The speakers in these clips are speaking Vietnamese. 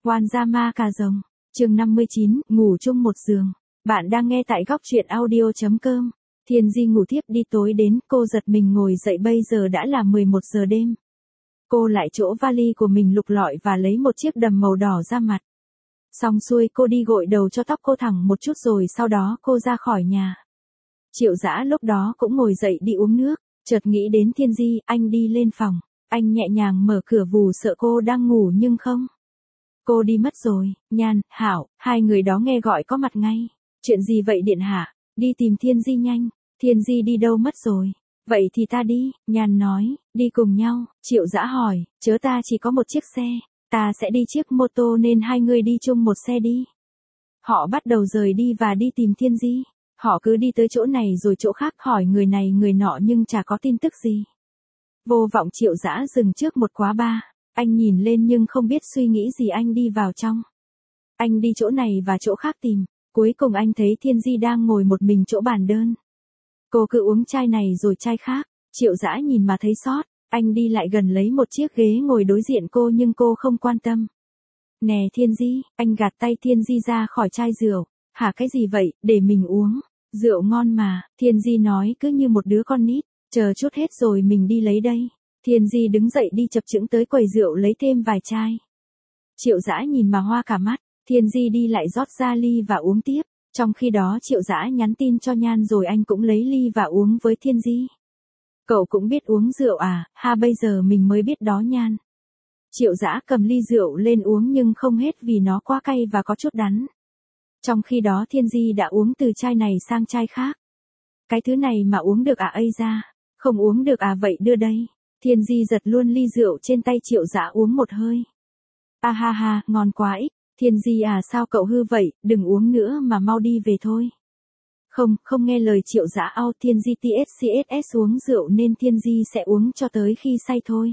Wanzama cà rồng. Chương 59, ngủ chung một giường. Bạn đang nghe tại góc truyện audio.com. Thiên Di ngủ thiếp đi, tối đến, cô giật mình ngồi dậy, bây giờ đã là 11 giờ đêm. Cô lại chỗ vali của mình lục lọi và lấy một chiếc đầm màu đỏ ra mặt. Xong xuôi cô đi gội đầu cho tóc cô thẳng một chút rồi sau đó cô ra khỏi nhà. Triệu Dã lúc đó cũng ngồi dậy đi uống nước, chợt nghĩ đến Thiên Di, anh đi lên phòng. Anh nhẹ nhàng mở cửa vù sợ cô đang ngủ nhưng không. Cô đi mất rồi. Nhan, Hảo, hai người đó nghe gọi có mặt ngay. Chuyện gì vậy điện hạ? Đi tìm Thiên Di nhanh. Thiên Di đi đâu mất rồi? Vậy thì ta đi, Nhan nói, đi cùng nhau. Triệu Dã hỏi, chớ ta chỉ có một chiếc xe, ta sẽ đi chiếc mô tô nên hai người đi chung một xe đi. Họ bắt đầu rời đi và đi tìm Thiên Di. Họ cứ đi tới chỗ này rồi chỗ khác, hỏi người này người nọ nhưng chả có tin tức gì. Vô vọng. Triệu Dã dừng trước một quán bar. Anh nhìn lên nhưng không biết suy nghĩ gì, anh đi vào trong. Anh đi chỗ này và chỗ khác tìm. Cuối cùng anh thấy Thiên Di đang ngồi một mình chỗ bàn đơn. Cô cứ uống chai này rồi chai khác. Triệu Dã nhìn mà thấy xót. Anh đi lại gần lấy một chiếc ghế ngồi đối diện cô nhưng cô không quan tâm. Nè Thiên Di, anh gạt tay Thiên Di ra khỏi chai rượu. Hả, cái gì vậy, để mình uống. Rượu ngon mà, Thiên Di nói cứ như một đứa con nít. Chờ chút hết rồi mình đi lấy đây. Thiên Di đứng dậy đi chập chững tới quầy rượu lấy thêm vài chai. Triệu Dã nhìn mà hoa cả mắt. Thiên Di đi lại rót ra ly và uống tiếp. Trong khi đó Triệu Dã nhắn tin cho Nhan rồi anh cũng lấy ly và uống với Thiên Di. Cậu cũng biết uống rượu à? Ha, bây giờ mình mới biết đó Nhan. Triệu Dã cầm ly rượu lên uống nhưng không hết vì nó quá cay và có chút đắng. Trong khi đó Thiên Di đã uống từ chai này sang chai khác. Cái thứ này mà uống được à? Ây da, không uống được à? Vậy đưa đây. Thiên Di giật luôn ly rượu trên tay Triệu Dã uống một hơi. À ha ha, ngon quá ích. Thiên Di à, sao cậu hư vậy, đừng uống nữa mà mau đi về thôi. Không nghe lời Triệu Dã. Thiên Di TSCSS uống rượu nên Thiên Di sẽ uống cho tới khi say thôi.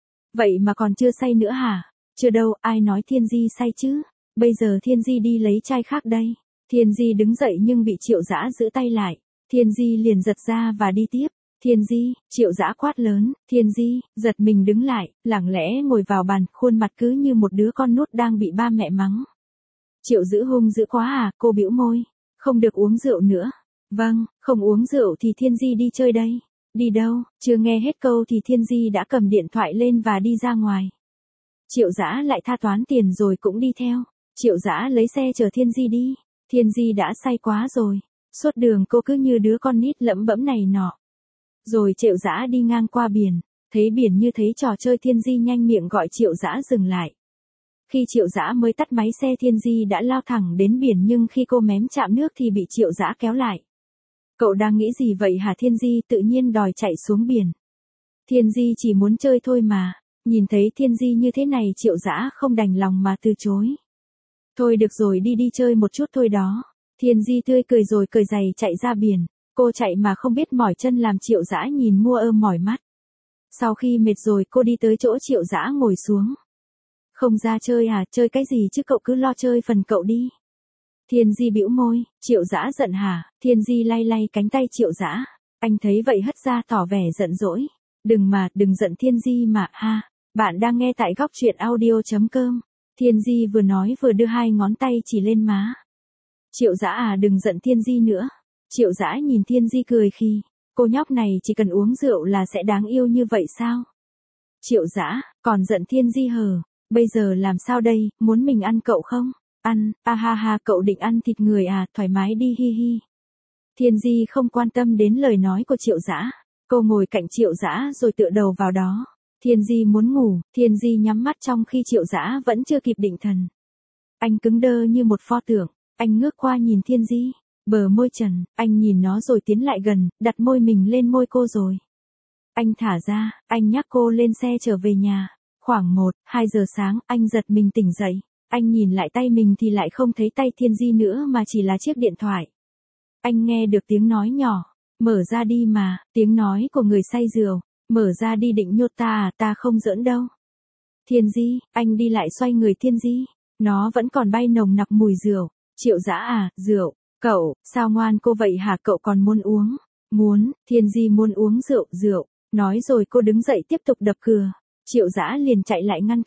Vậy mà còn chưa say nữa hả? Chưa đâu, ai nói Thiên Di say chứ? Bây giờ Thiên Di đi lấy chai khác đây. Thiên Di đứng dậy nhưng bị Triệu Dã giữ tay lại. Thiên Di liền giật ra và đi tiếp. Thiên Di, Triệu Dã quát lớn. Thiên Di, giật mình đứng lại, lẳng lẽ ngồi vào bàn, khuôn mặt cứ như một đứa con nút đang bị ba mẹ mắng. Triệu Dữ hung dữ quá à? Cô bĩu môi. Không được uống rượu nữa. Vâng, không uống rượu thì Thiên Di đi chơi đây. Đi đâu? Chưa nghe hết câu thì Thiên Di đã cầm điện thoại lên và đi ra ngoài. Triệu Dã lại tha toán tiền rồi cũng đi theo. Triệu Dã lấy xe chở Thiên Di đi. Thiên Di đã say quá rồi. Suốt đường cô cứ như đứa con nít lẩm bẩm này nọ. Rồi Triệu Dã đi ngang qua biển. Thấy biển như thấy trò chơi, Thiên Di nhanh miệng gọi Triệu Dã dừng lại. Khi Triệu Dã mới tắt máy xe, Thiên Di đã lao thẳng đến biển nhưng khi cô mém chạm nước thì bị Triệu Dã kéo lại. Cậu đang nghĩ gì vậy hả? Thiên Di tự nhiên đòi chạy xuống biển. Thiên Di chỉ muốn chơi thôi mà. Nhìn thấy Thiên Di như thế này Triệu Dã không đành lòng mà từ chối. Thôi được rồi, đi chơi một chút thôi đó. Thiên Di tươi cười rồi cởi giày chạy ra biển. Cô chạy mà không biết mỏi chân làm Triệu Dã nhìn mua mỏi mắt. Sau khi mệt rồi cô đi tới chỗ Triệu Dã ngồi xuống. Không ra chơi à? Chơi cái gì chứ, cậu cứ lo chơi phần cậu đi. Thiên Di bĩu môi. Triệu Dã giận hả? Thiên Di lay lay cánh tay Triệu Dã. Anh thấy vậy hất ra tỏ vẻ giận dỗi. Đừng giận Thiên Di mà ha. Bạn đang nghe tại góc truyện audio.com. Thiên Di vừa nói vừa đưa hai ngón tay chỉ lên má. Triệu Dã à, đừng giận Thiên Di nữa. Triệu Dã nhìn Thiên Di cười khi. Cô nhóc này chỉ cần uống rượu là sẽ đáng yêu như vậy sao? Triệu Dã, còn giận Thiên Di hờ. Bây giờ làm sao đây, muốn mình ăn cậu không? Ăn, ha ha, cậu định ăn thịt người à? Thoải mái đi, hi hi. Thiên Di không quan tâm đến lời nói của Triệu Dã. Cô ngồi cạnh Triệu Dã rồi tựa đầu vào đó. Thiên Di muốn ngủ. Thiên Di nhắm mắt trong khi Triệu Dã vẫn chưa kịp định thần. Anh cứng đơ như một pho tượng. Anh ngước qua nhìn Thiên Di. Bờ môi trần, anh nhìn nó rồi tiến lại gần, đặt môi mình lên môi cô rồi. Anh thả ra, anh nhắc cô lên xe trở về nhà. Khoảng 1-2 giờ sáng, anh giật mình tỉnh dậy. Anh nhìn lại tay mình thì lại không thấy tay Thiên Di nữa mà chỉ là chiếc điện thoại. Anh nghe được tiếng nói nhỏ. Mở ra đi mà, tiếng nói của người say rượu. Mở ra đi, định nhốt ta à? Ta không giỡn đâu. Thiên Di, anh đi lại xoay người Thiên Di. Nó vẫn còn bay nồng nặc mùi rượu. Triệu Dã à, rượu. Cậu, sao ngoan cô vậy hả? Cậu còn muốn uống? Muốn, Thiên Di muốn uống rượu. Nói rồi cô đứng dậy tiếp tục đập cửa. Triệu Dã liền chạy lại ngăn cản.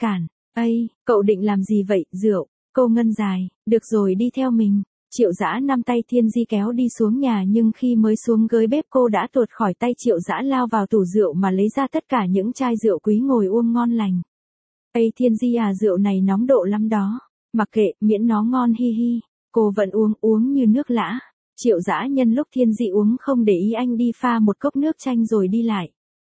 Ây, cậu định làm gì vậy, rượu? Cô ngân dài, được rồi đi theo mình. Triệu Dã nắm tay Thiên Di kéo đi xuống nhà nhưng khi mới xuống gới bếp cô đã tuột khỏi tay Triệu Dã lao vào tủ rượu mà lấy ra tất cả những chai rượu quý ngồi uống ngon lành. Ây Thiên Di à, rượu này nóng độ lắm đó. Mặc kệ, miễn nó ngon hi hi. Cô vẫn uống như nước lã. Triệu Dã nhân lúc Thiên Di uống không để ý anh đi pha một cốc nước chanh rồi đi lại.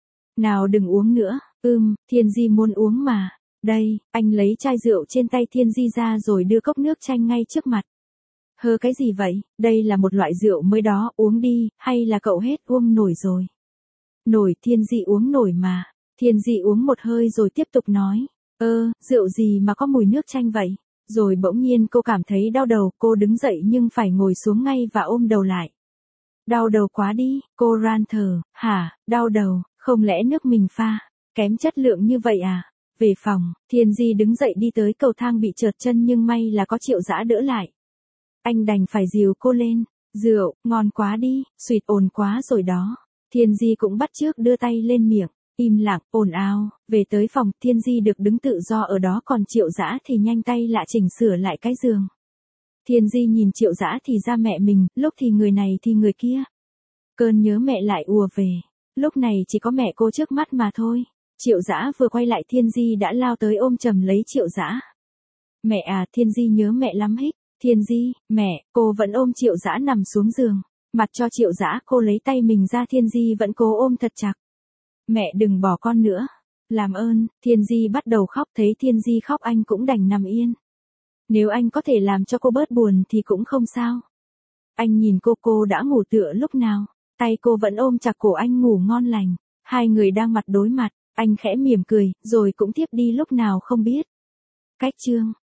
Nào đừng uống nữa, Thiên Di muốn uống mà. Đây, anh lấy chai rượu trên tay Thiên Di ra rồi đưa cốc nước chanh ngay trước mặt. Hơ cái gì vậy, đây là một loại rượu mới đó, uống đi, hay là cậu hết uống nổi rồi? Nổi, Thiên Di uống nổi mà. Thiên Di uống một hơi rồi tiếp tục nói. Rượu gì mà có mùi nước chanh vậy? Rồi bỗng nhiên cô cảm thấy đau đầu, cô đứng dậy nhưng phải ngồi xuống ngay và ôm đầu lại. Đau đầu quá đi, cô ran thở, hả, đau đầu, không lẽ nước mình pha, kém chất lượng như vậy à? Về phòng, Thiên Di đứng dậy đi tới cầu thang bị trượt chân nhưng may là có Triệu Dã đỡ lại. Anh đành phải dìu cô lên, rượu, ngon quá đi, suyệt ồn quá rồi đó. Thiên Di cũng bắt chước đưa tay lên miệng, im lặng, ồn ào, về tới phòng, Thiên Di được đứng tự do ở đó còn Triệu Dã thì nhanh tay lại chỉnh sửa lại cái giường. Thiên Di nhìn Triệu Dã thì ra mẹ mình, lúc thì người này thì người kia. Cơn nhớ mẹ lại ùa về, lúc này chỉ có mẹ cô trước mắt mà thôi. Triệu Dã vừa quay lại Thiên Di đã lao tới ôm chầm lấy Triệu Dã. Mẹ à, Thiên Di nhớ mẹ lắm hích. Thiên Di, mẹ, cô vẫn ôm Triệu Dã nằm xuống giường. Mặt cho Triệu Dã cô lấy tay mình ra, Thiên Di vẫn cố ôm thật chặt. Mẹ đừng bỏ con nữa. Làm ơn, Thiên Di bắt đầu khóc, thấy Thiên Di khóc anh cũng đành nằm yên. Nếu anh có thể làm cho cô bớt buồn thì cũng không sao. Anh nhìn cô đã ngủ tựa lúc nào, tay cô vẫn ôm chặt cổ anh ngủ ngon lành. Hai người đang mặt đối mặt, anh khẽ mỉm cười, rồi cũng tiếp đi lúc nào không biết. Cách chương